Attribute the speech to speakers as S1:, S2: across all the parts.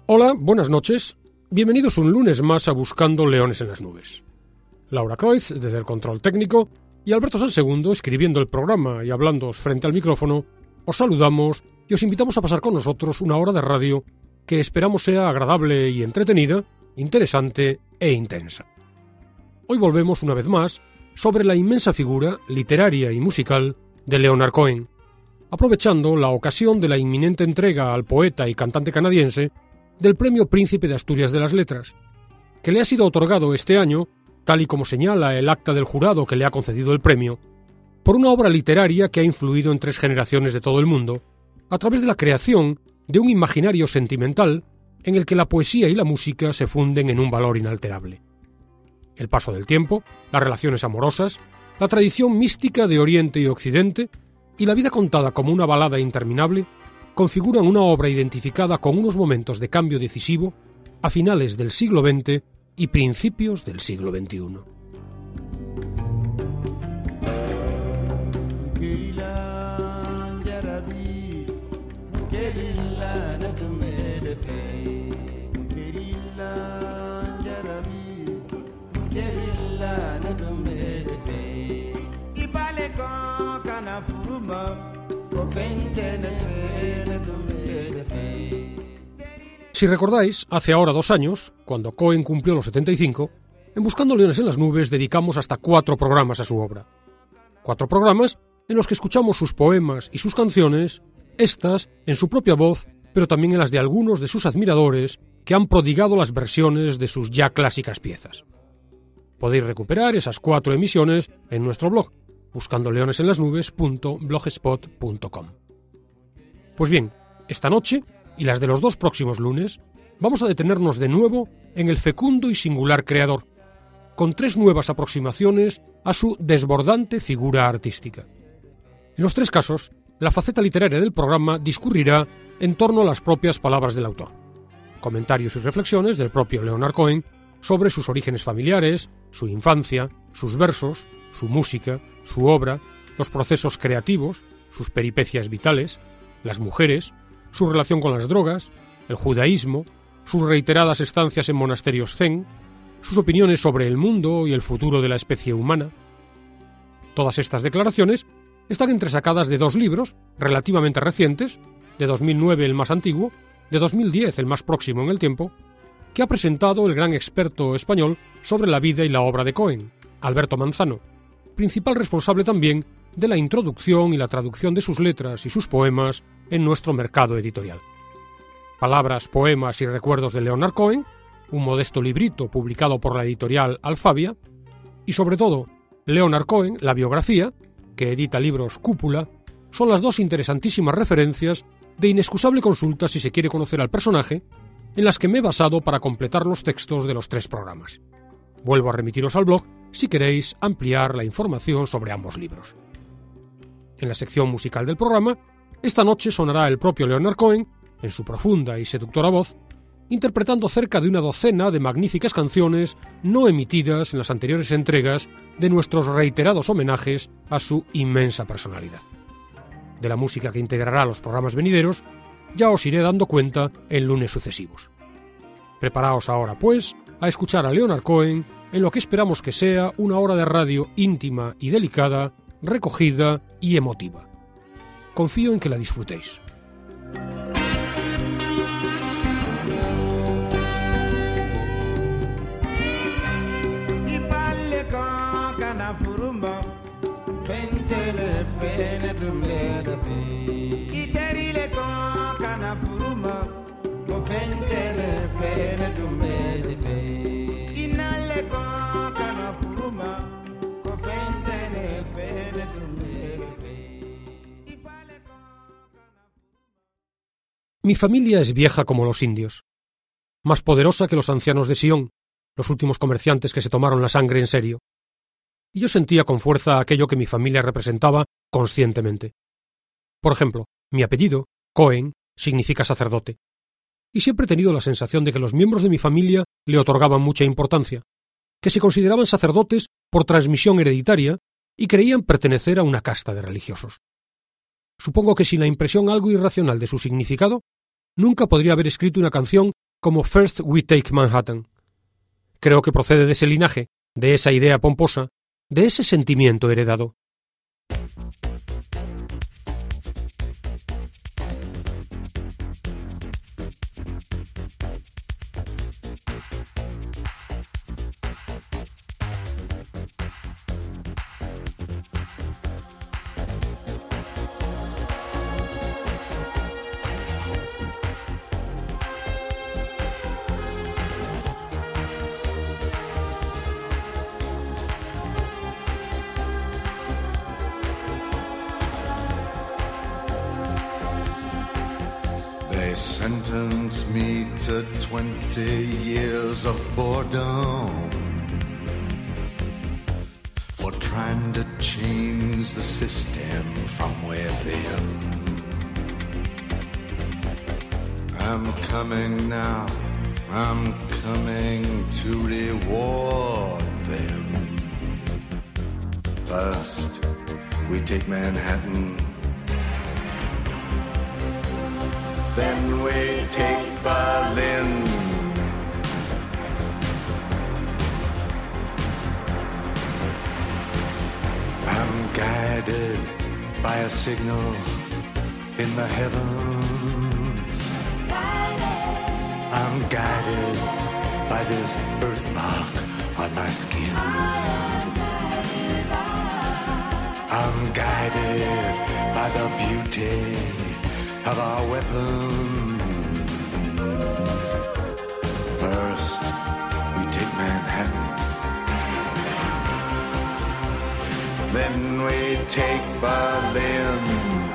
S1: Hola, buenas noches. Bienvenidos un lunes más a Buscando Leones en las Nubes. Laura Croix, desde el control técnico, y Alberto San Segundo, escribiendo el programa y hablándoos frente al micrófono, os saludamos y os invitamos a pasar con nosotros una hora de radio que esperamos sea agradable y entretenida, interesante e intensa. Hoy volvemos una vez más sobre la inmensa figura literaria y musical de Leonard Cohen, aprovechando la ocasión de la inminente entrega al poeta y cantante canadiense del Premio Príncipe de Asturias de las Letras, que le ha sido otorgado este año, tal y como señala el acta del jurado que le ha concedido el premio, por una obra literaria que ha influido en 3 generaciones de todo el mundo, a través de la creación de un imaginario sentimental en el que la poesía y la música se funden en un valor inalterable. El paso del tiempo, las relaciones amorosas, la tradición mística de Oriente y Occidente y la vida contada como una balada interminable configuran una obra identificada con unos momentos de cambio decisivo a finales del siglo XX y principios del siglo XXI. Si recordáis, hace ahora 2 años, cuando Cohen cumplió los 75, en Buscando Leones en las Nubes dedicamos hasta 4 programas a su obra. 4 programas en los que escuchamos sus poemas y sus canciones, estas en su propia voz, pero también en las de algunos de sus admiradores que han prodigado las versiones de sus ya clásicas piezas. Podéis recuperar esas 4 emisiones en nuestro blog, buscandoleonesenlasnubes.blogspot.com. Pues bien, esta noche y las de los 2 próximos lunes, vamos a detenernos de nuevo en el fecundo y singular creador, con 3 nuevas aproximaciones a su desbordante figura artística. En los 3 casos, la faceta literaria del programa discurrirá en torno a las propias palabras del autor. Comentarios y reflexiones del propio Leonard Cohen sobre sus orígenes familiares, su infancia, sus versos, su música, su obra, los procesos creativos, sus peripecias vitales, las mujeres, su relación con las drogas, el judaísmo, sus reiteradas estancias en monasterios zen, sus opiniones sobre el mundo y el futuro de la especie humana. Todas estas declaraciones están entresacadas de 2 libros relativamente recientes, de 2009 el más antiguo, de 2010 el más próximo en el tiempo, que ha presentado el gran experto español sobre la vida y la obra de Cohen, Alberto Manzano, principal responsable también de la introducción y la traducción de sus letras y sus poemas en nuestro mercado editorial. Palabras, poemas y recuerdos de Leonard Cohen, un modesto librito publicado por la editorial Alfabia, y sobre todo, Leonard Cohen, la biografía, que edita libros Cúpula, son las 2 interesantísimas referencias de inexcusable consulta si se quiere conocer al personaje, en las que me he basado para completar los textos de los 3 programas. Vuelvo a remitiros al blog si queréis ampliar la información sobre ambos libros. En la sección musical del programa, esta noche sonará el propio Leonard Cohen, en su profunda y seductora voz, interpretando cerca de una docena de magníficas canciones no emitidas en las anteriores entregas de nuestros reiterados homenajes a su inmensa personalidad. De la música que integrará los programas venideros, ya os iré dando cuenta en lunes sucesivos. Preparaos ahora, pues, a escuchar a Leonard Cohen en lo que esperamos que sea una hora de radio íntima y delicada, recogida y emotiva. Confío en que la disfrutéis. Mi familia es vieja como los indios, más poderosa que los ancianos de Sion, los últimos comerciantes que se tomaron la sangre en serio. Y yo sentía con fuerza aquello que mi familia representaba conscientemente. Por ejemplo, mi apellido, Cohen, significa sacerdote. Y siempre he tenido la sensación de que los miembros de mi familia le otorgaban mucha importancia, que se consideraban sacerdotes por transmisión hereditaria y creían pertenecer a una casta de religiosos. Supongo que sin la impresión algo irracional de su significado, nunca podría haber escrito una canción como First We Take Manhattan. Creo que procede de ese linaje, de esa idea pomposa, de ese sentimiento heredado.
S2: They sentenced me to 20 years of boredom for trying to change the system from within. I'm coming now, I'm coming to reward them. First, we take Manhattan. Then we take Berlin. I'm guided by a signal in the heavens. I'm guided by this birthmark on my skin. I'm guided by the beauty of our weapons. First, we take Manhattan. Then we take Berlin.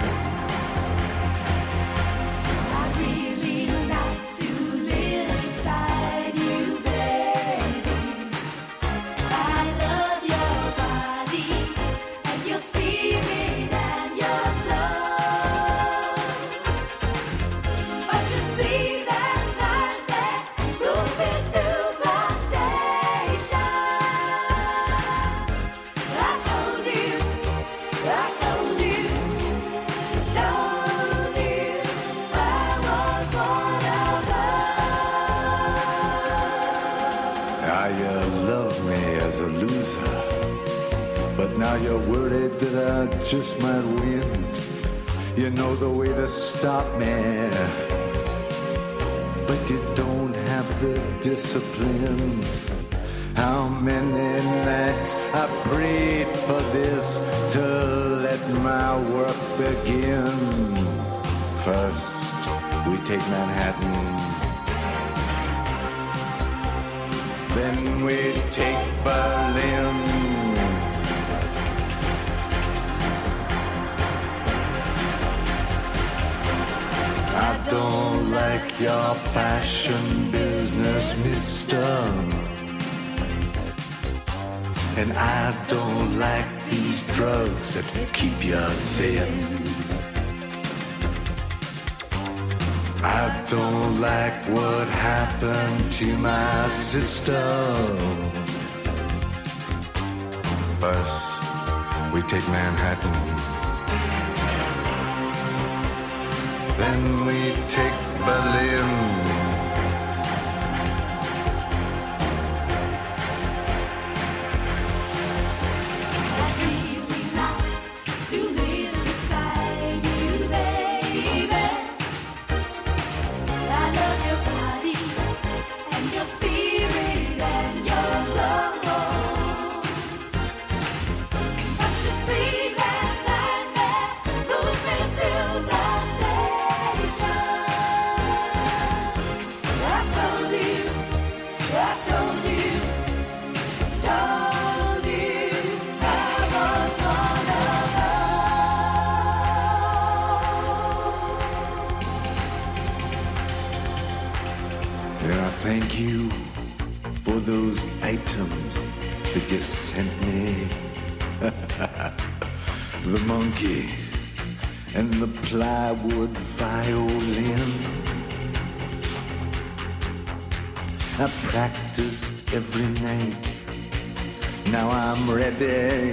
S3: I really like to live beside you, baby. I love your body and your spirit and your love. But you see that night that moving through the station, I told you I was one of those.
S2: Now you love me as a loser, but now you're worried that I just might win. You know the way to stop me, but you don't have the discipline. How many nights I prayed for this to let my work begin. First, we take Manhattan. Then we take Berlin. I don't like your fashion business, mister. And I don't like these drugs that keep you thin. I don't like what happened to my sister. First, we take Manhattan. Then we take Berlin. Thank you for those items that you sent me. The monkey and the plywood violin. I practiced every night. Now I'm ready.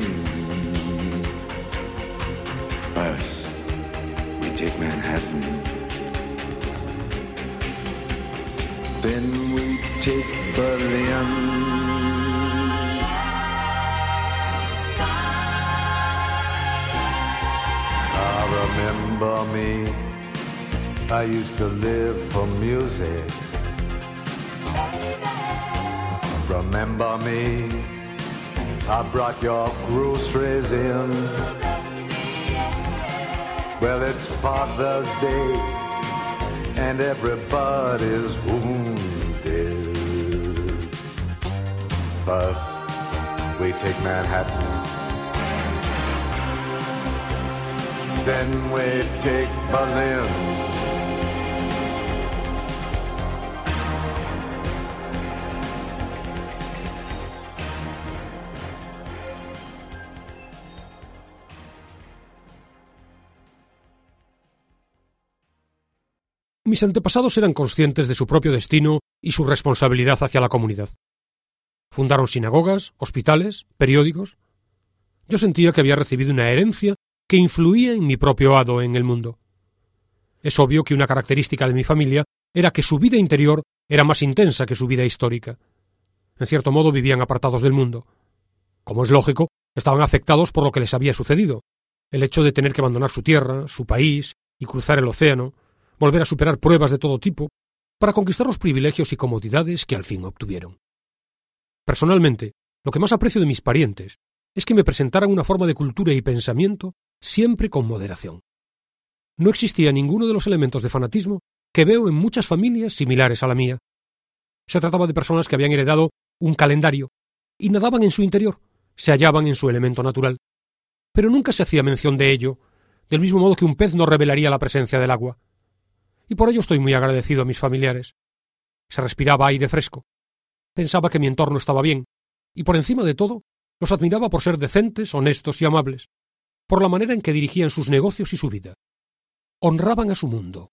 S2: First, we take Manhattan. Then we take Berlin. Remember me, I used to live for music. Remember me, I brought your groceries in. Well, it's Father's Day, and everybody's wounded. First, we take Manhattan. Then we take Berlin.
S1: Mis antepasados eran conscientes de su propio destino y su responsabilidad hacia la comunidad. Fundaron sinagogas, hospitales, periódicos. Yo sentía que había recibido una herencia que influía en mi propio hado en el mundo. Es obvio que una característica de mi familia era que su vida interior era más intensa que su vida histórica. En cierto modo vivían apartados del mundo. Como es lógico, estaban afectados por lo que les había sucedido, el hecho de tener que abandonar su tierra, su país, y cruzar el océano, volver a superar pruebas de todo tipo, para conquistar los privilegios y comodidades que al fin obtuvieron. Personalmente, lo que más aprecio de mis parientes es que me presentaran una forma de cultura y pensamiento siempre con moderación. No existía ninguno de los elementos de fanatismo que veo en muchas familias similares a la mía. Se trataba de personas que habían heredado un calendario y nadaban en su interior, se hallaban en su elemento natural. Pero nunca se hacía mención de ello, del mismo modo que un pez no revelaría la presencia del agua. Y por ello estoy muy agradecido a mis familiares. Se respiraba aire fresco. Pensaba que mi entorno estaba bien, y por encima de todo, los admiraba por ser decentes, honestos y amables, por la manera en que dirigían sus negocios y su vida. Honraban a su mundo.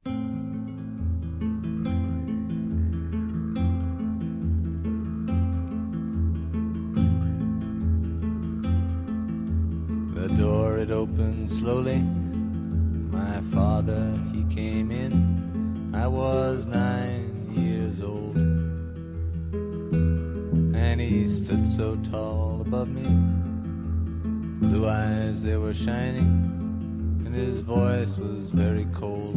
S4: The door it opened slowly. My father, he came in. I was 9 years old, and he stood so tall above me. Blue eyes, they were shining, and his voice was very cold.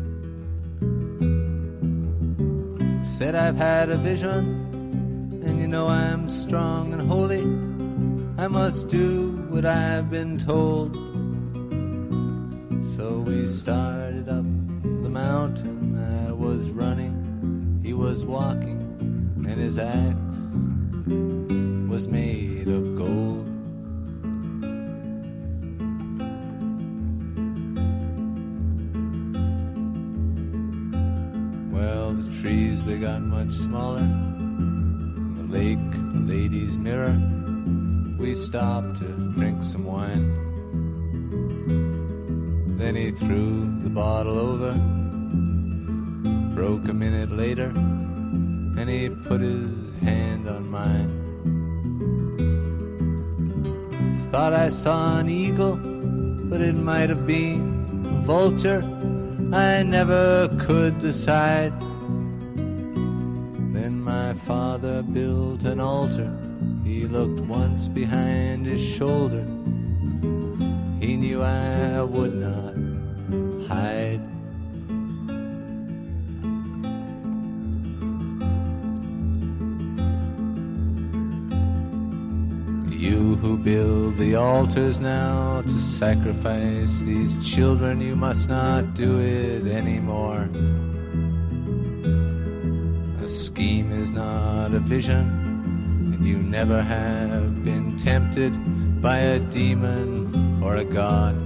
S4: Said, I've had a vision, and you know I'm strong and holy. I must do what I've been told. So we started up the mountain. I was running, he was walking, and his axe was made of gold. Well, the trees, they got much smaller. The lake, the lady's mirror. We stopped to drink some wine. Then he threw the bottle over. Broke a minute later, and he put his hand on mine. Thought I saw an eagle, but it might have been a vulture. I never could decide. Then my father built an altar. He looked once behind his shoulder. He knew I would not hide. You who build the altars now to sacrifice these children, you must not do it anymore. A scheme is not a vision. You never have been tempted by a demon or a god.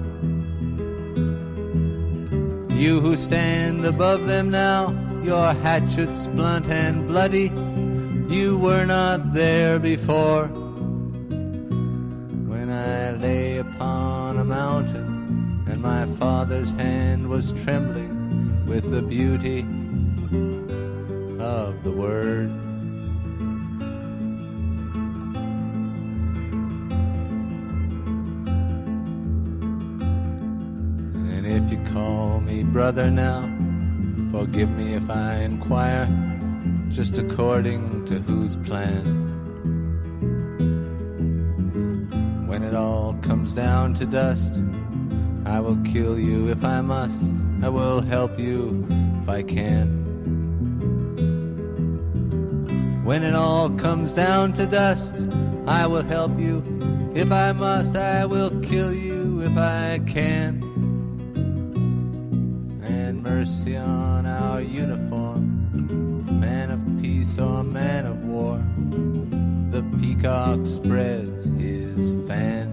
S4: You who stand above them now, your hatchets blunt and bloody, you were not there before. When I lay upon a mountain and my father's hand was trembling with the beauty of the word. If you call me brother now, forgive me if I inquire. just according to whose plan. When it all comes down to dust, I will kill you if I must. I will help you if I can. When it all comes down to dust, I will help you if I must. I will kill you if I can. And mercy on our uniform, man of peace or man of war. The peacock spreads his fan.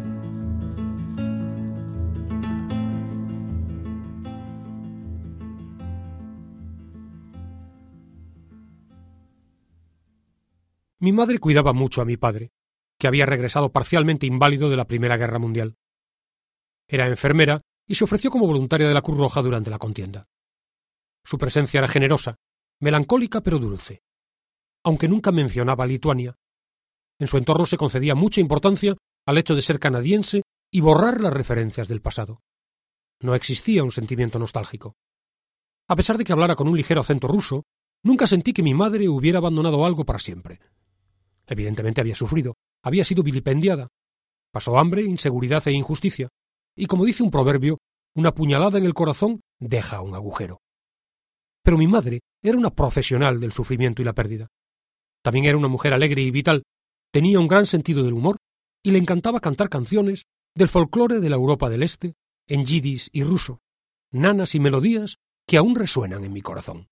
S1: Mi madre cuidaba mucho a mi padre, que había regresado parcialmente inválido de la Primera Guerra Mundial. Era enfermera y se ofreció como voluntaria de la Cruz Roja durante la contienda. Su presencia era generosa, melancólica pero dulce. Aunque nunca mencionaba a Lituania, en su entorno se concedía mucha importancia al hecho de ser canadiense y borrar las referencias del pasado. No existía un sentimiento nostálgico. A pesar de que hablara con un ligero acento ruso, nunca sentí que mi madre hubiera abandonado algo para siempre. Evidentemente había sufrido, había sido vilipendiada. Pasó hambre, inseguridad e injusticia, y como dice un proverbio, una puñalada en el corazón deja un agujero. Pero mi madre era una profesional del sufrimiento y la pérdida. También era una mujer alegre y vital, tenía un gran sentido del humor y le encantaba cantar canciones del folclore de la Europa del Este, en yidis y ruso, nanas y melodías que aún resuenan en mi corazón.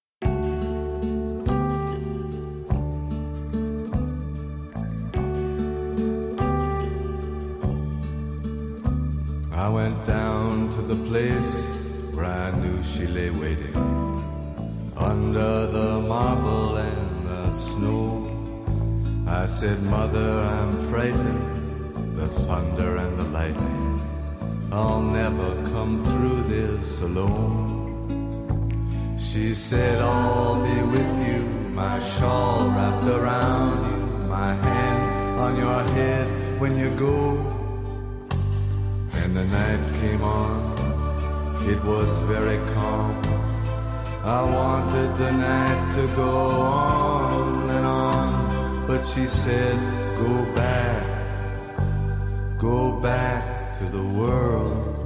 S2: I went down to the place where I knew she lay waiting, under the marble and the snow. I said, Mother, I'm frightened, the thunder and the lightning, I'll never come through this alone. She said, I'll be with you, my shawl wrapped around you, my hand on your head when you go. And the night came on, it was very calm. I wanted the night to go on and on, but she said, go back to the world.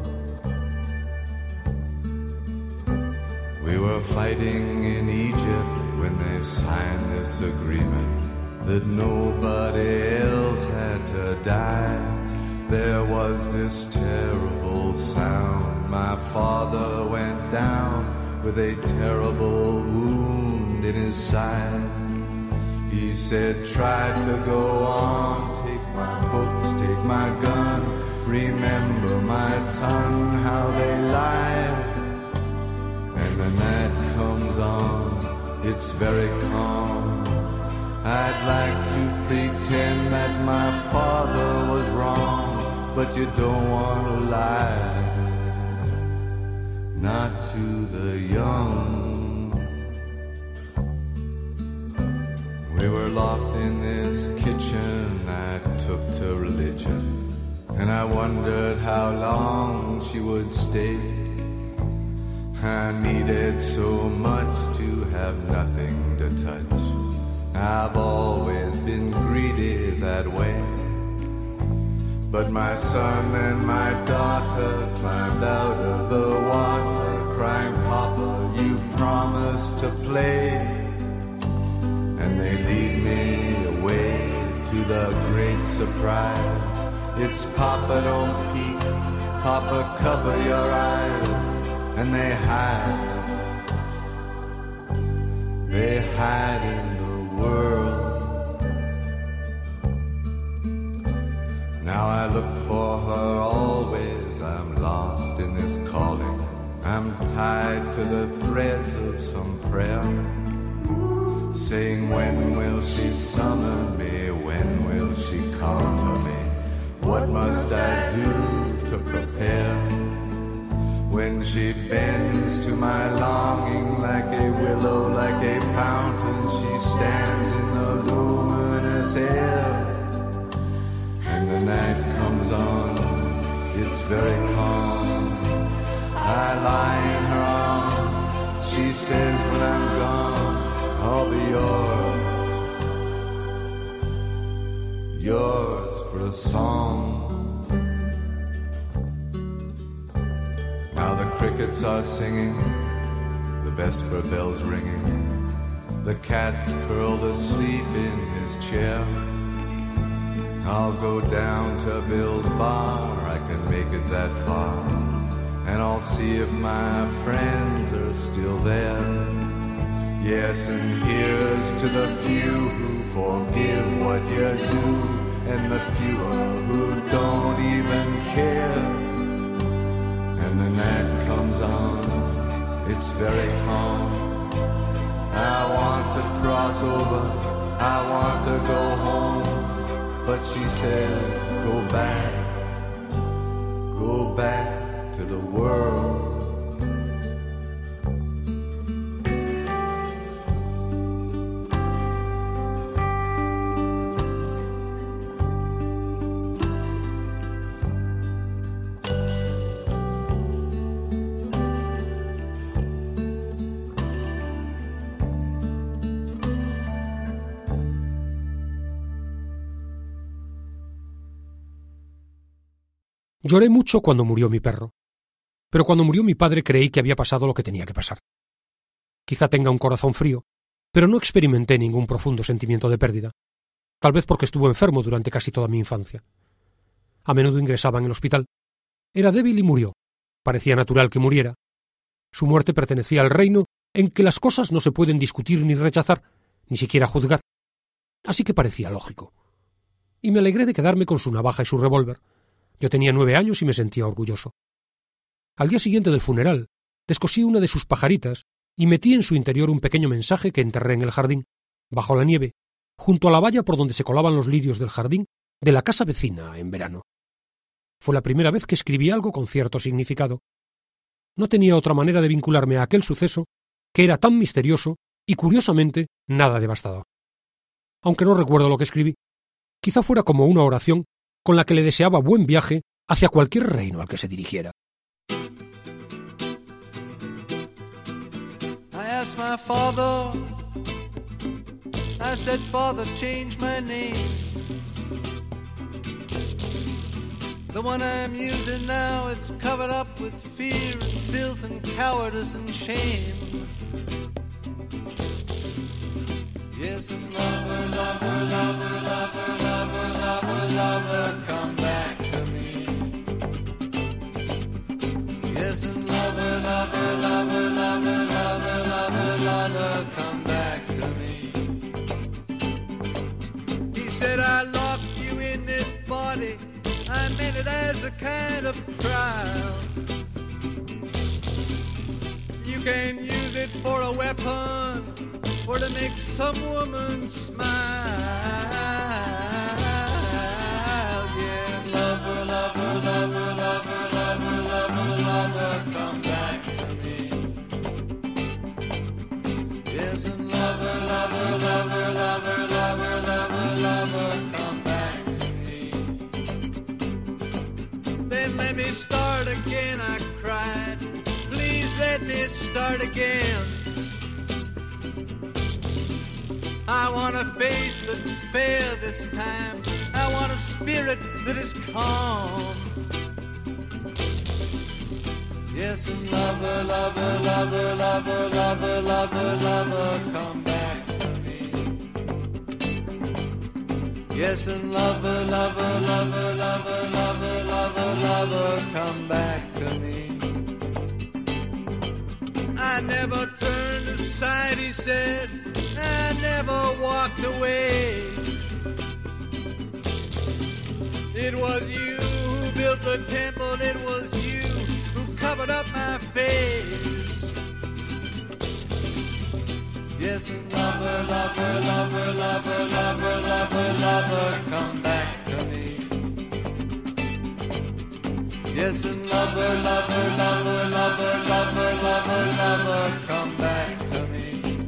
S2: We were fighting in Egypt when they signed this agreement that nobody else had to die. There was this terrible sound. My father went down with a terrible wound in his side. He said, try to go on, take my books, take my gun. Remember, my son, how they lied. And the night comes on, it's very calm. I'd like to pretend that my father was wrong, but you don't want to lie, not to the young. We were locked in this kitchen I took to religion, and I wondered how long she would stay. I needed so much to have nothing to touch. I've always been greedy that way. But my son and my daughter climbed out of the water, crying, Papa, you promised to play. And they lead me away to the great surprise. It's Papa, don't peek, Papa, cover your eyes. And they hide in the world. Now I look for her always, I'm lost in this calling. I'm tied to the threads of some prayer, saying, when will she summon me? When will she come to me? What must I do to prepare? When she bends to my longing like a willow, like a fountain, she stands in the luminous air. And the night comes on, it's very calm. I lie in her arms, she says when I'm gone, I'll be yours for a song. Now the crickets are singing, the vesper bells ringing, the cat's curled asleep in his chair. I'll go down to Bill's bar, I can make it that far, and I'll see if my friends are still there. Yes, and here's to the few who forgive what you do, and the fewer who don't even care. And the night comes on, it's very calm. I want to cross over, I want to go home, but she says, go back to the world.
S1: Lloré mucho cuando murió mi perro, pero cuando murió mi padre creí que había pasado lo que tenía que pasar. Quizá tenga un corazón frío, pero no experimenté ningún profundo sentimiento de pérdida, tal vez porque estuvo enfermo durante casi toda mi infancia. A menudo ingresaba en el hospital. Era débil y murió. Parecía natural que muriera. Su muerte pertenecía al reino en que las cosas no se pueden discutir ni rechazar, ni siquiera juzgar. Así que parecía lógico. Y me alegré de quedarme con su navaja y su revólver. Yo tenía 9 años y me sentía orgulloso. Al día siguiente del funeral, descosí una de sus pajaritas y metí en su interior un pequeño mensaje que enterré en el jardín, bajo la nieve, junto a la valla por donde se colaban los lirios del jardín de la casa vecina en verano. Fue la primera vez que escribí algo con cierto significado. No tenía otra manera de vincularme a aquel suceso que era tan misterioso y, curiosamente, nada devastador. Aunque no recuerdo lo que escribí, quizá fuera como una oración con la que le deseaba buen viaje hacia cualquier reino al que se dirigiera.
S4: I asked my father, I said, Father, change my name. The one I'm using now, it's covered up with fear and filth and cowardice and shame. Yes, and lover, lover, lover, lover, lover, lover, lover, come back to me. Yes, and lover, lover, lover, lover, lover, lover, lover, come back to me. He said, I locked you in this body, I meant it as a kind of trial. You can use it for a weapon, or to make some woman smile. Yeah, lover, lover, lover, lover, lover, lover, lover, come back to me. Yes, and lover, lover, lover, lover, lover, lover, lover, come back to me. Then let me start again, I cried. Please let me start again. I want a face that's fair this time. I want a spirit that is calm. Yes, and lover, lover, lover, lover, lover, lover, lover, come back to me. Yes, and lover, lover, lover, lover, lover, lover, lover, come back to me. I never turned aside, he said. I never walked away. It was you who built the temple, it was you who covered up my face. Yes, and lover, lover, lover, lover, lover, lover, lover, come back to me. Yes, and lover, lover, lover, lover, lover, lover, lover, come back to me.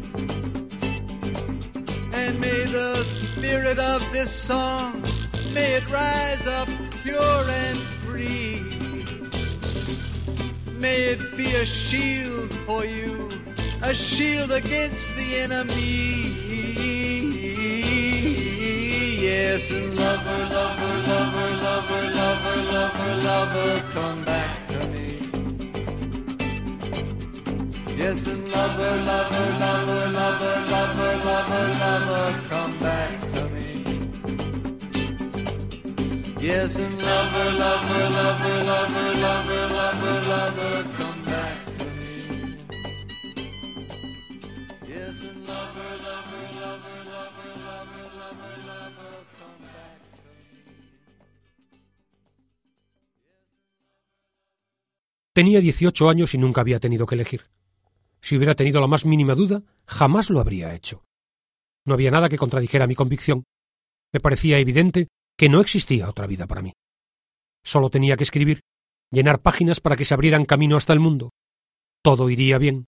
S4: And may the spirit of this song, may it rise up pure and free. May it be a shield for you a shield against the enemy. Yes, and lover, lover, lover, lover, lover, lover, lover, come back to me. Yes, and lover, lover, lover, lover, lover, lover, lover, come back to me. Yes, and lover, lover, lover, lover, lover, lover, lover, come back to me. Yes, and lover, lover, lover, lover, lover, lover, lover, come back to me.
S1: Tenía 18 años y nunca había tenido que elegir. Si hubiera tenido la más mínima duda, jamás lo habría hecho. No había nada que contradijera mi convicción. Me parecía evidente que no existía otra vida para mí. Solo tenía que escribir, llenar páginas para que se abrieran camino hasta el mundo. Todo iría bien.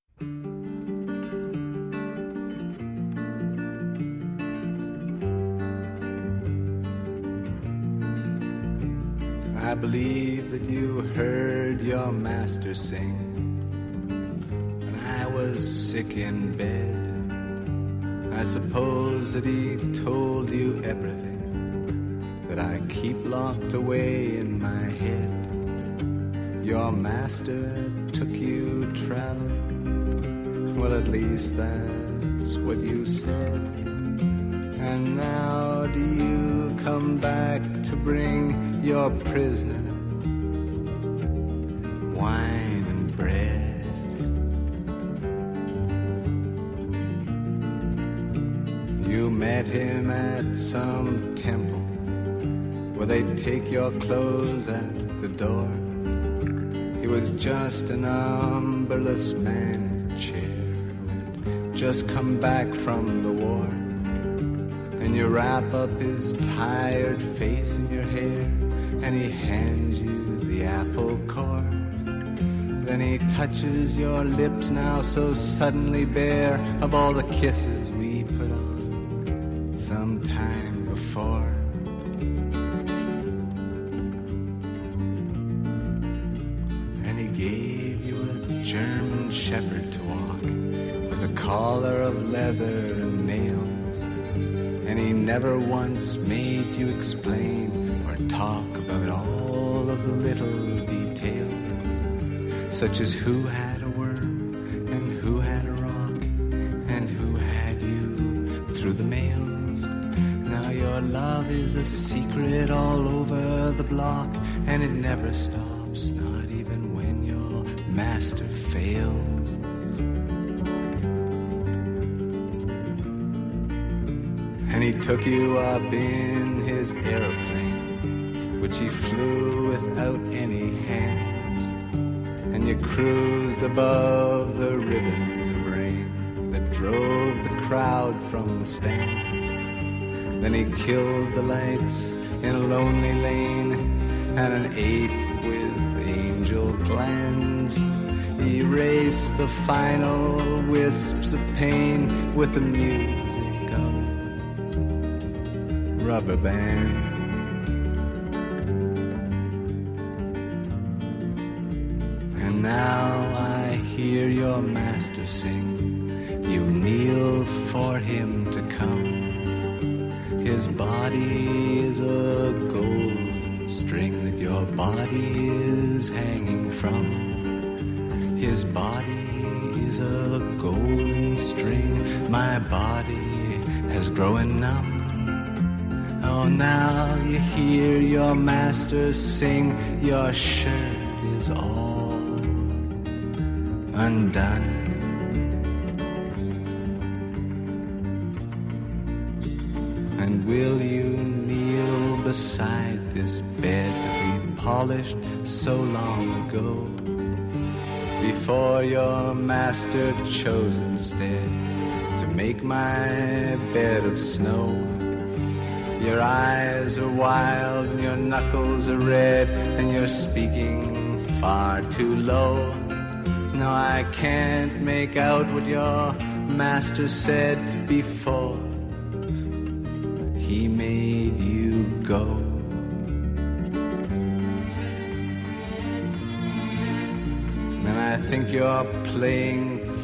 S4: I believe that you heard your master sing when I was sick in bed. I suppose that he told you everything that I keep locked away in my head. Your master took you traveling, well, at least that's what you said. And now do you come back to bring your prisoner wine and bread? You met him at some temple where they'd take your clothes at the door. He was just an umberless man in a chair who'd just come back from the war. And you wrap up his tired face in your hair, and he hands you the apple core. Then he touches your lips now so suddenly bare of all the kisses we put on some time before. And he gave you a German shepherd to walk with a collar of leather and nails. And he never once made you explain or talk about all of the little details, such as who had a worm and who had a rock and who had you through the mails. Now your love is a secret all over the block, and it never stops, not even when your master fails. And he took you up in his aeroplane, which he flew without any hands. And you cruised above the ribbons of rain that drove the crowd from the stands. Then he killed the lights in a lonely lane, and an ape with angel glands. He erased the final wisps of pain with the music of rubber band. And now I hear your master sing. You kneel for him to come. His body is a gold string that your body is hanging from. His body is a golden string. My body has grown numb. Oh, now you hear your master sing. Your shirt is all undone. And will you kneel beside this bed that we polished so long ago, before your master chose instead to make my bed of snow? Your eyes are wild and your knuckles are red, and you're speaking far too low. No, I can't make out what your master said before he made you go. And I think you're playing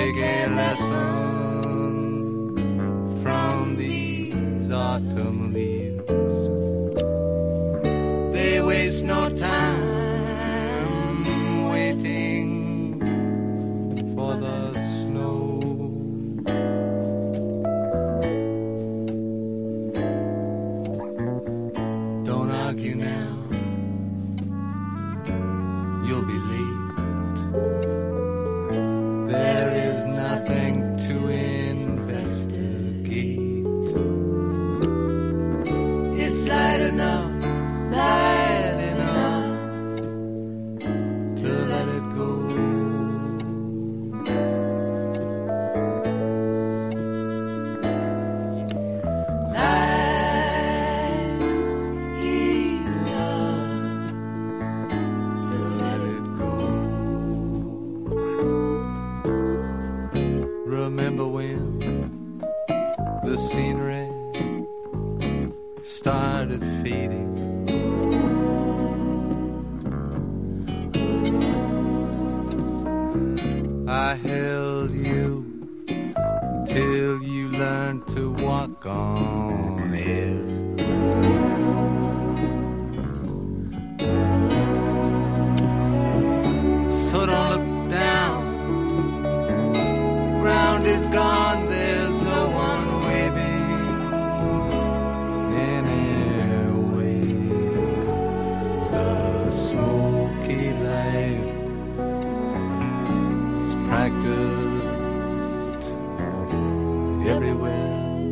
S2: take a lesson from these autumn leaves. They waste no time waiting for the snow. Don't argue now, you'll be late. There is nothing to investigate. It's light enough to let it go. Light enough to let it go. Remember when the scenery started fading? I held you till you learned to walk on air. So don't look down, ground is gone, there's no one waving anyway. The smoky light is practiced everywhere.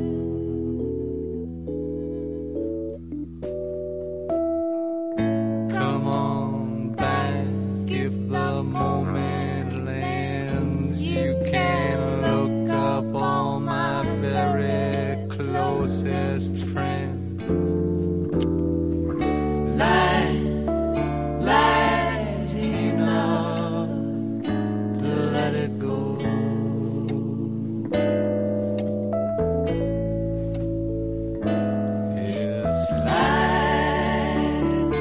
S2: Come on back if the moment lands. You can look up all my very closest friends. Light enough to let it go. It's light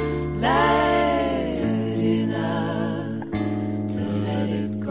S2: enough to let it go.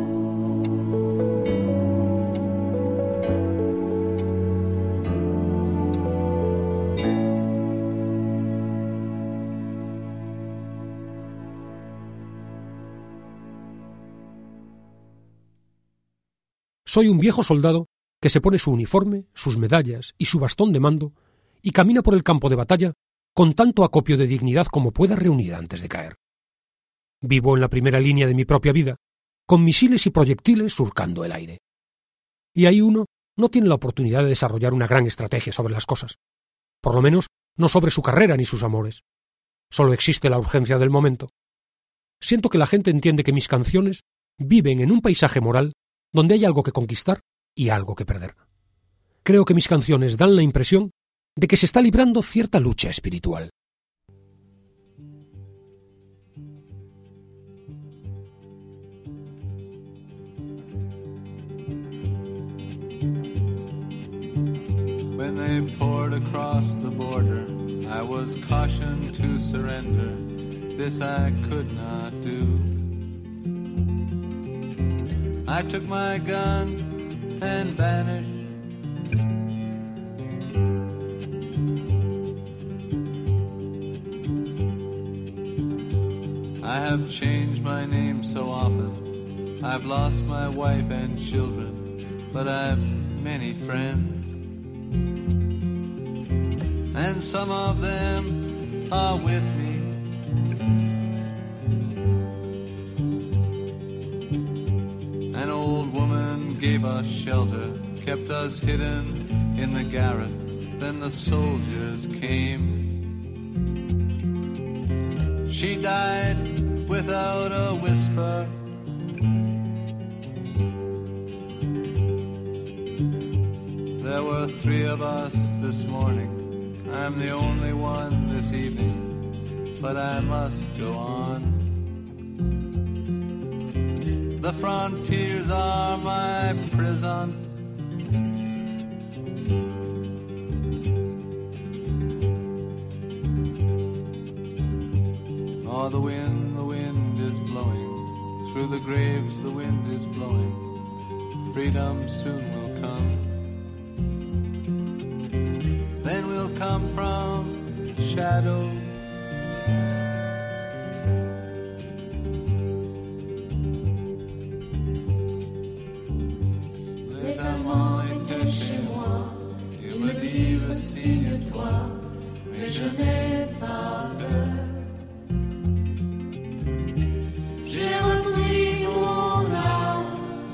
S1: Soy un viejo soldado que se pone su uniforme, sus medallas y su bastón de mando y camina por el campo de batalla con tanto acopio de dignidad como pueda reunir antes de caer. Vivo en la primera línea de mi propia vida, con misiles y proyectiles surcando el aire. Y ahí uno no tiene la oportunidad de desarrollar una gran estrategia sobre las cosas, por lo menos no sobre su carrera ni sus amores. Solo existe la urgencia del momento. Siento que la gente entiende que mis canciones viven en un paisaje moral donde hay algo que conquistar y algo que perder. Creo que mis canciones dan la impresión de que se está librando cierta lucha espiritual.
S2: When they poured across the border, I was cautioned to surrender. This I could not do. I took my gun and vanished. I have changed my name so often. I've lost my wife and children, but I've many friends. And some of them are with me. An old woman gave us shelter, kept us hidden in the garret. Then the soldiers came. She died without a whisper. There were 3 of us this morning. I'm the only one this evening, but I must go on. The frontiers are my prison. Oh, the wind is blowing. Through the graves the wind is blowing. freedom soon will come. Then we'll come from shadow.
S3: Les Allemands étaient chez moi, ils me dirent signe-toi, mais je n'ai pas peur. J'ai repris mon âme.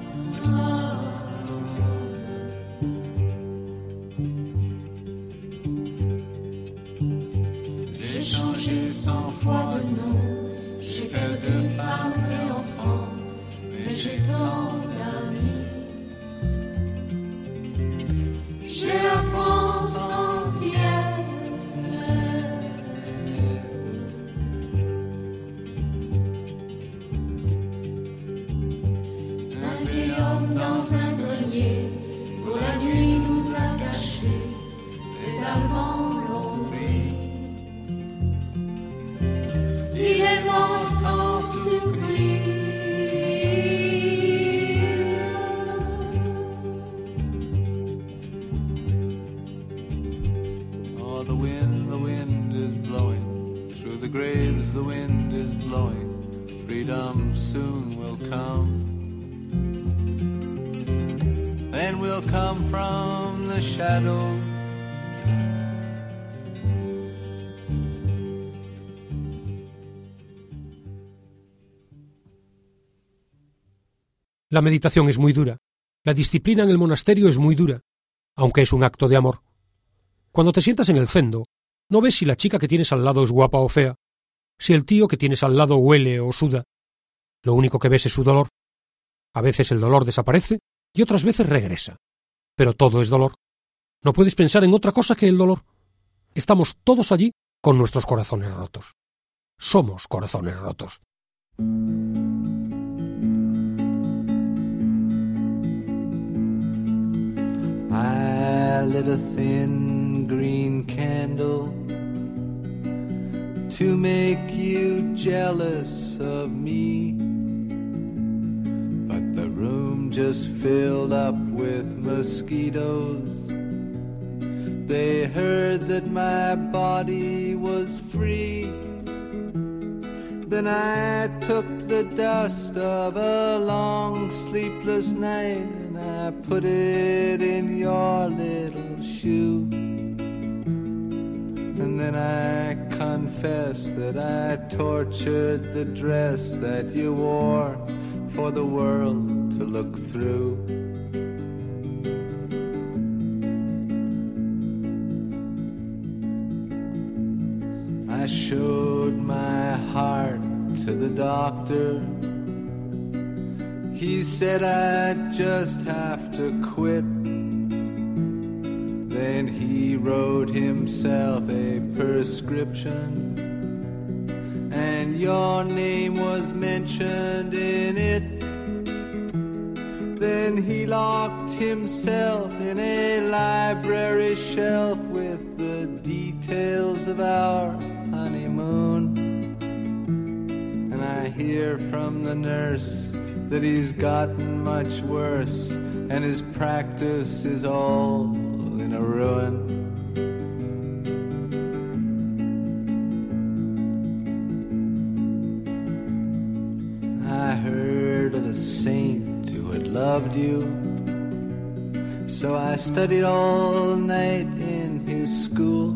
S3: J'ai changé 100 fois de nom, j'ai perdu femme et enfant, mais j'ai tant d'amis. J'ai la France entière. Un vieil homme dans un grenier, pour la nuit nous a cachés, les Allemands l'ont pris. Il est mort sans surprise.
S2: Oh, the wind is blowing. Through the graves the wind is blowing. Freedom soon will come. Then we'll come from the shadow.
S1: La meditación es muy dura. La disciplina en el monasterio es muy dura, aunque es un acto de amor. Cuando te sientas en el zendo, no ves si la chica que tienes al lado es guapa o fea, si el tío que tienes al lado huele o suda. Lo único que ves es su dolor. A veces el dolor desaparece y otras veces regresa. Pero todo es dolor. No puedes pensar en otra cosa que el dolor. Estamos todos allí con nuestros corazones rotos. Somos corazones rotos.
S2: I lit a thin green candle to make you jealous of me, but the room just filled up with mosquitoes. They heard that my body was free. Then I took the dust of a long sleepless night and I put it in your little shoe. And then I confess that I tortured the dress that you wore for the world to look through. I showed my heart to the doctor. He said I'd just have to quit. Then he wrote himself a prescription, and your name was mentioned in it. Then he locked himself in a library shelf with the details of our honeymoon. And I hear from the nurse that he's gotten much worse, and his practice is all in a ruin. I heard of a saint who had loved you, so I studied all night in his school.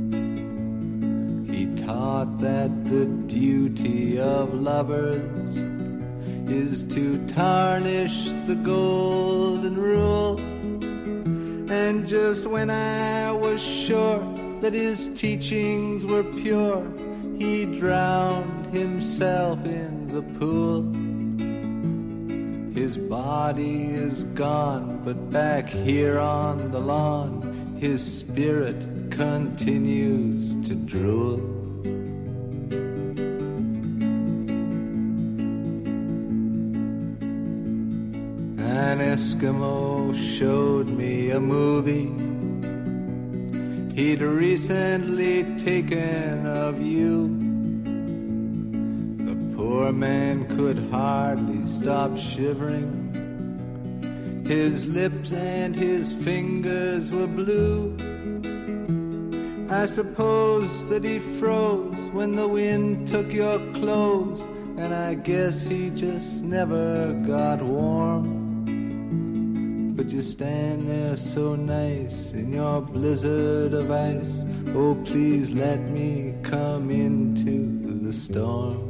S2: He taught that the duty of lovers is to tarnish the golden rule. And just when I was sure that his teachings were pure, he drowned himself in the pool. His body is gone, but back here on the lawn, his spirit continues to drool. An Eskimo showed me a movie he'd recently taken of you. The poor man could hardly stop shivering.
S4: His lips and his fingers were blue. I suppose that he froze when the wind took your clothes, and I guess he just never got warm. But you stand there so nice in your blizzard of ice. Oh, please let me come into the storm.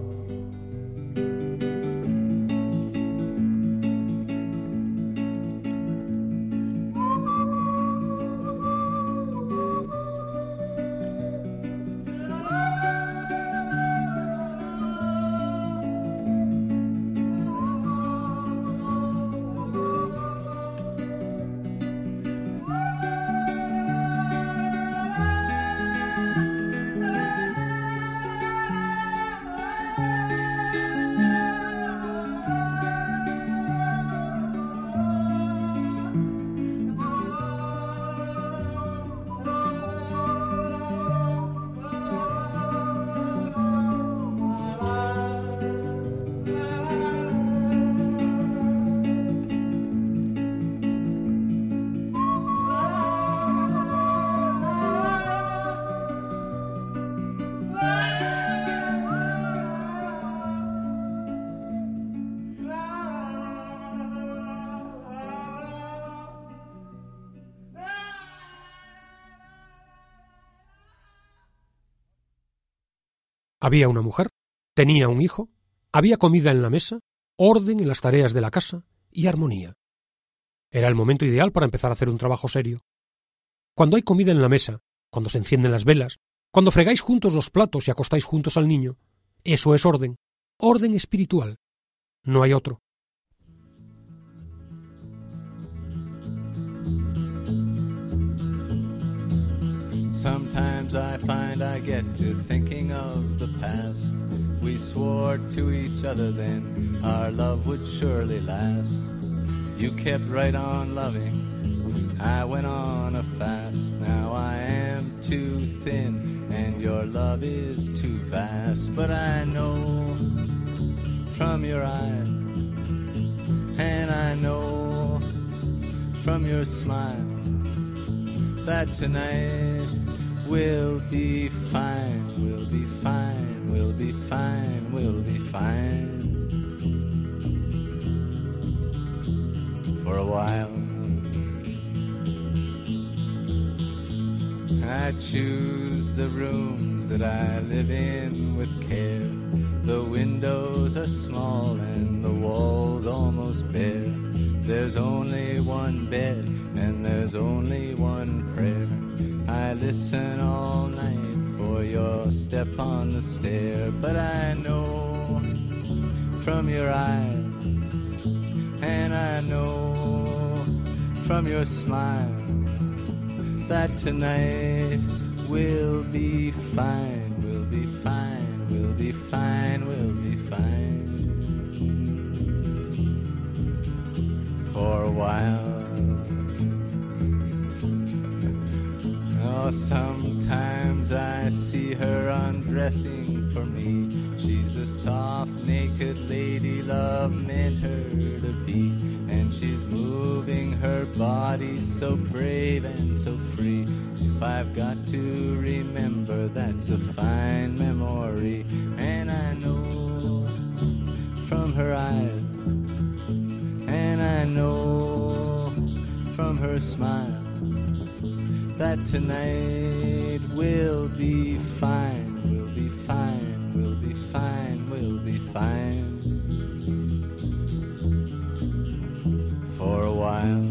S1: Había una mujer, tenía un hijo, había comida en la mesa, orden en las tareas de la casa y armonía. Era el momento ideal para empezar a hacer un trabajo serio. Cuando hay comida en la mesa, cuando se encienden las velas, cuando fregáis juntos los platos y acostáis juntos al niño, eso es orden, orden espiritual. No hay otro.
S4: Sometimes I find I get to thinking of the past. We swore to each other then our love would surely last. You kept right on loving, I went on a fast. Now I am too thin and your love is too vast. But I know from your eyes, and I know from your smile, that tonight we'll be fine, we'll be fine, we'll be fine, we'll be fine. For a while I choose the rooms that I live in with care. The windows are small and the walls almost bare. There's only one bed and there's only one prayer. I listen all night for your step on the stair. But I know from your eyes, and I know from your smile, that tonight we'll be fine, we'll be fine, we'll be fine, we'll be fine. For a while. Oh, sometimes I see her undressing for me. She's a soft, naked lady love meant her to be. And she's moving her body so brave and so free. If I've got to remember, that's a fine memory. And I know from her eyes, and I know from her smile, that tonight we'll be fine, we'll be fine, we'll be fine, we'll be fine. For a while.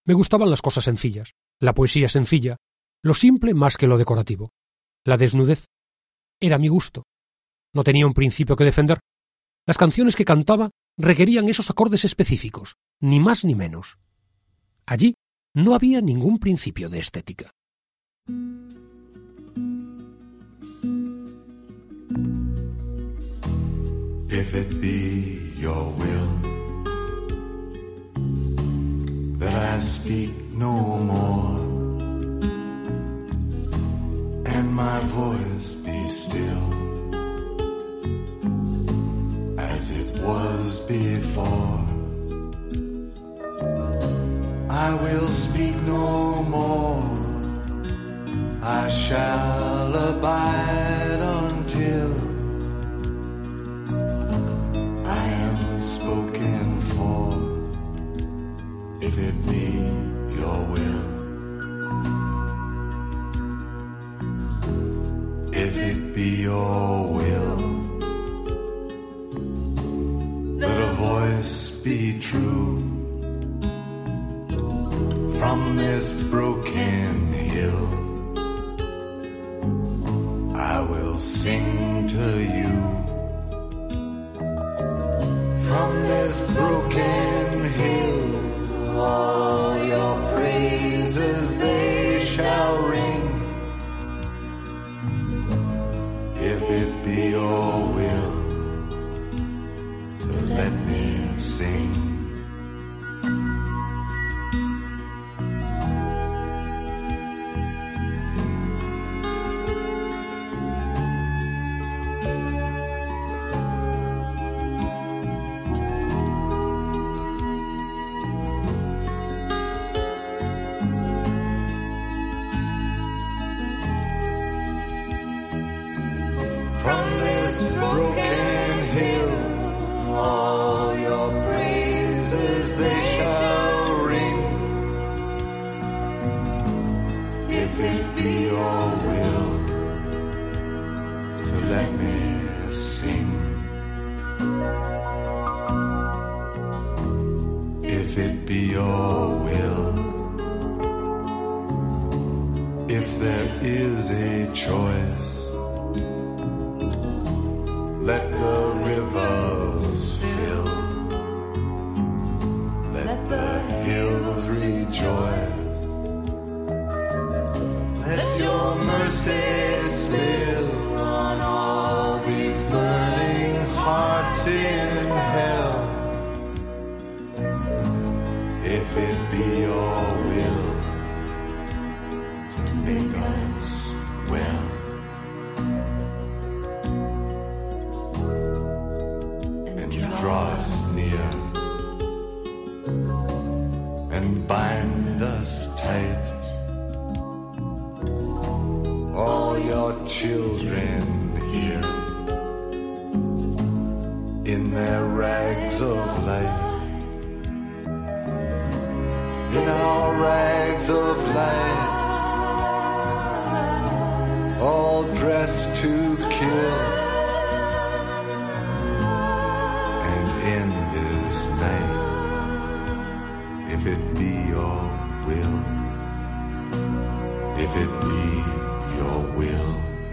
S1: Me gustaban las cosas sencillas, la poesía sencilla, lo simple más que lo decorativo. La desnudez era mi gusto. No tenía un principio que defender. Las canciones que cantaba requerían esos acordes específicos, ni más ni menos. Allí no había ningún principio de estética.
S2: If it be your will that I speak no more, and my voice be still as it was before, I will speak no more. I shall abide until I am spoken for. If it be your will, if it be your will, let a voice be true from this broken hill. I will sing to you from this broken hill. All your praises they shall ring. If it be your will to let me sing. From this broken hill, all your praises they shall ring. If it be your will to let me sing. If it be your will, if there is a choice, let the rivers fill, let the hills rejoice, let your mercy spill on all these burning hearts in hell. If it be your will to make us well, draw us near and bind us tight. All your children here in their rags of light, in our rags of light, all dressed to kill. In this night, if it be your will, if it be your will.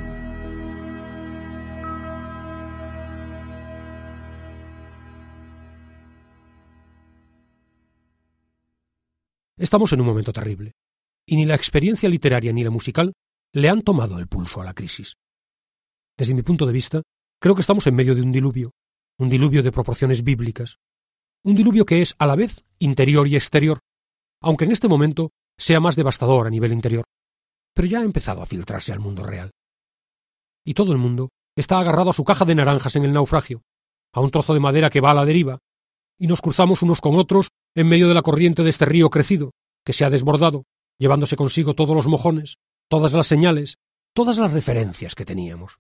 S1: Estamos en un momento terrible, y ni la experiencia literaria ni la musical le han tomado el pulso a la crisis. Desde mi punto de vista, creo que estamos en medio de un diluvio de proporciones bíblicas, un diluvio que es a la vez interior y exterior, aunque en este momento sea más devastador a nivel interior, pero ya ha empezado a filtrarse al mundo real. Y todo el mundo está agarrado a su caja de naranjas en el naufragio, a un trozo de madera que va a la deriva, y nos cruzamos unos con otros en medio de la corriente de este río crecido, que se ha desbordado, llevándose consigo todos los mojones, todas las señales, todas las referencias que teníamos.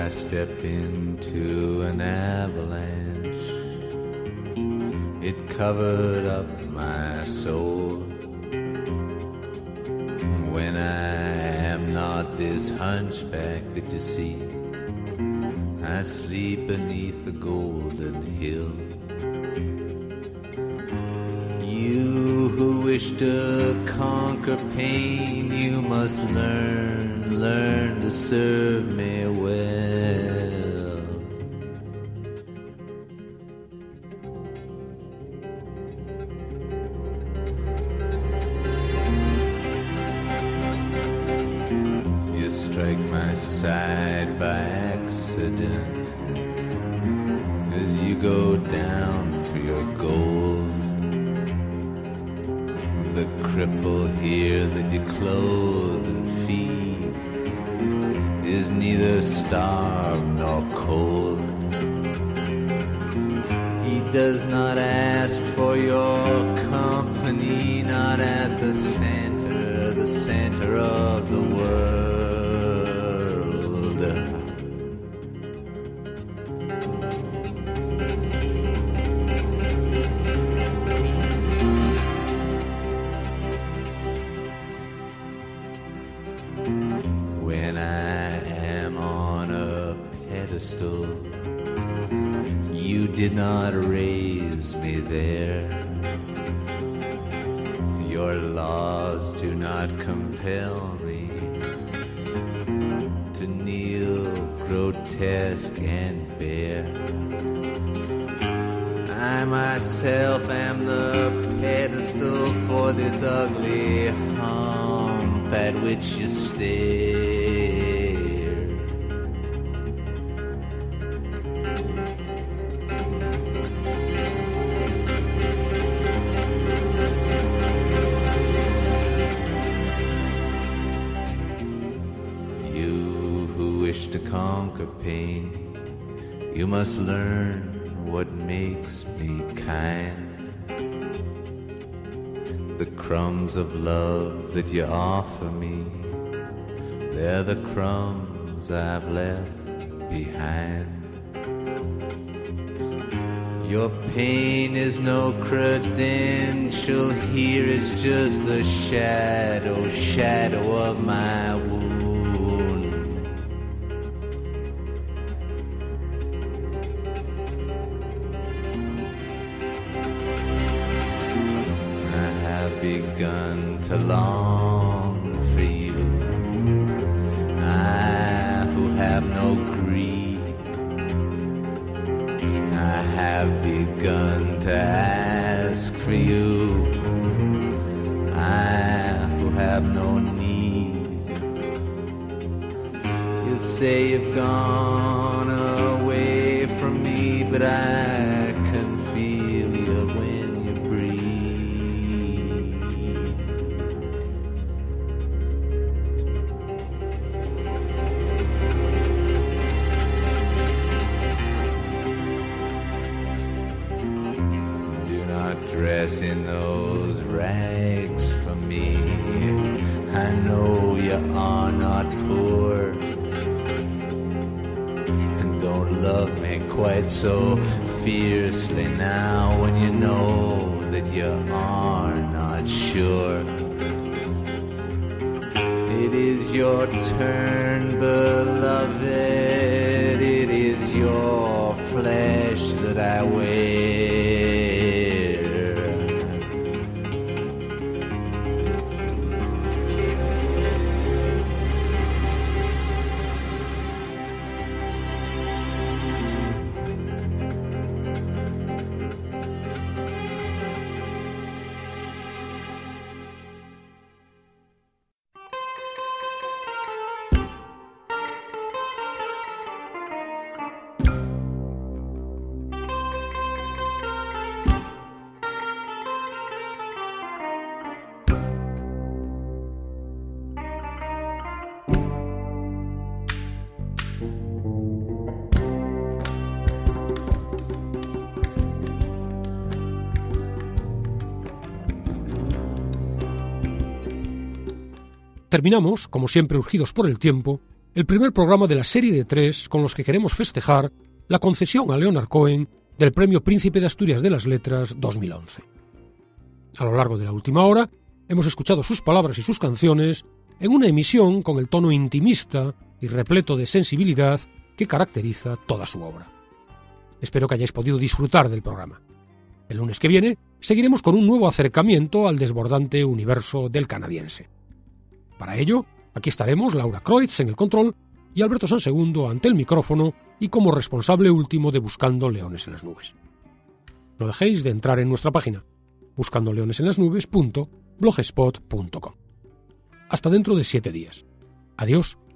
S2: stepped into an avalanche. It covered up my soul. When I am not this hunchback that you see, I sleep beneath the golden hill. You who wish to conquer pain, you must learn to serve me well. You strike my side by accident as you go down for your gold. The cripple here that you clothe and feed is neither starved nor cold. He does not ask for your company, not at the center of the world. When I am on a pedestal, you did not raise me there. Your laws do not compel me to kneel grotesque and bare. I myself am the pedestal for this ugly hump at which you stare. You who wish to conquer pain, you must learn what makes me kind. The crumbs of love that you offer me, they're the crumbs I've left behind. Your pain is no credential here, it's just the shadow of my wound. Begun to long for you, I who have no greed. I have begun to ask for you, I who have no need. You say you've gone away from me, but I can feel you when you breathe. Dress in those rags for me. I know you are not poor, and don't love me quite so fiercely now when you know that you are not sure. It is your turn, beloved, it is your flesh that I wear.
S1: Terminamos, como siempre urgidos por el tiempo, el primer programa de la serie de 3 con los que queremos festejar la concesión a Leonard Cohen del Premio Príncipe de Asturias de las Letras 2011. A lo largo de la última hora hemos escuchado sus palabras y sus canciones en una emisión con el tono intimista y repleto de sensibilidad que caracteriza toda su obra. Espero que hayáis podido disfrutar del programa. El lunes que viene seguiremos con un nuevo acercamiento al desbordante universo del canadiense. Para ello, aquí estaremos Laura Kreutz en el control y Alberto Sansegundo ante el micrófono y como responsable último de Buscando Leones en las Nubes. No dejéis de entrar en nuestra página, buscandoleonesenlasnubes.blogspot.com. Hasta dentro de 7 días. Adiós.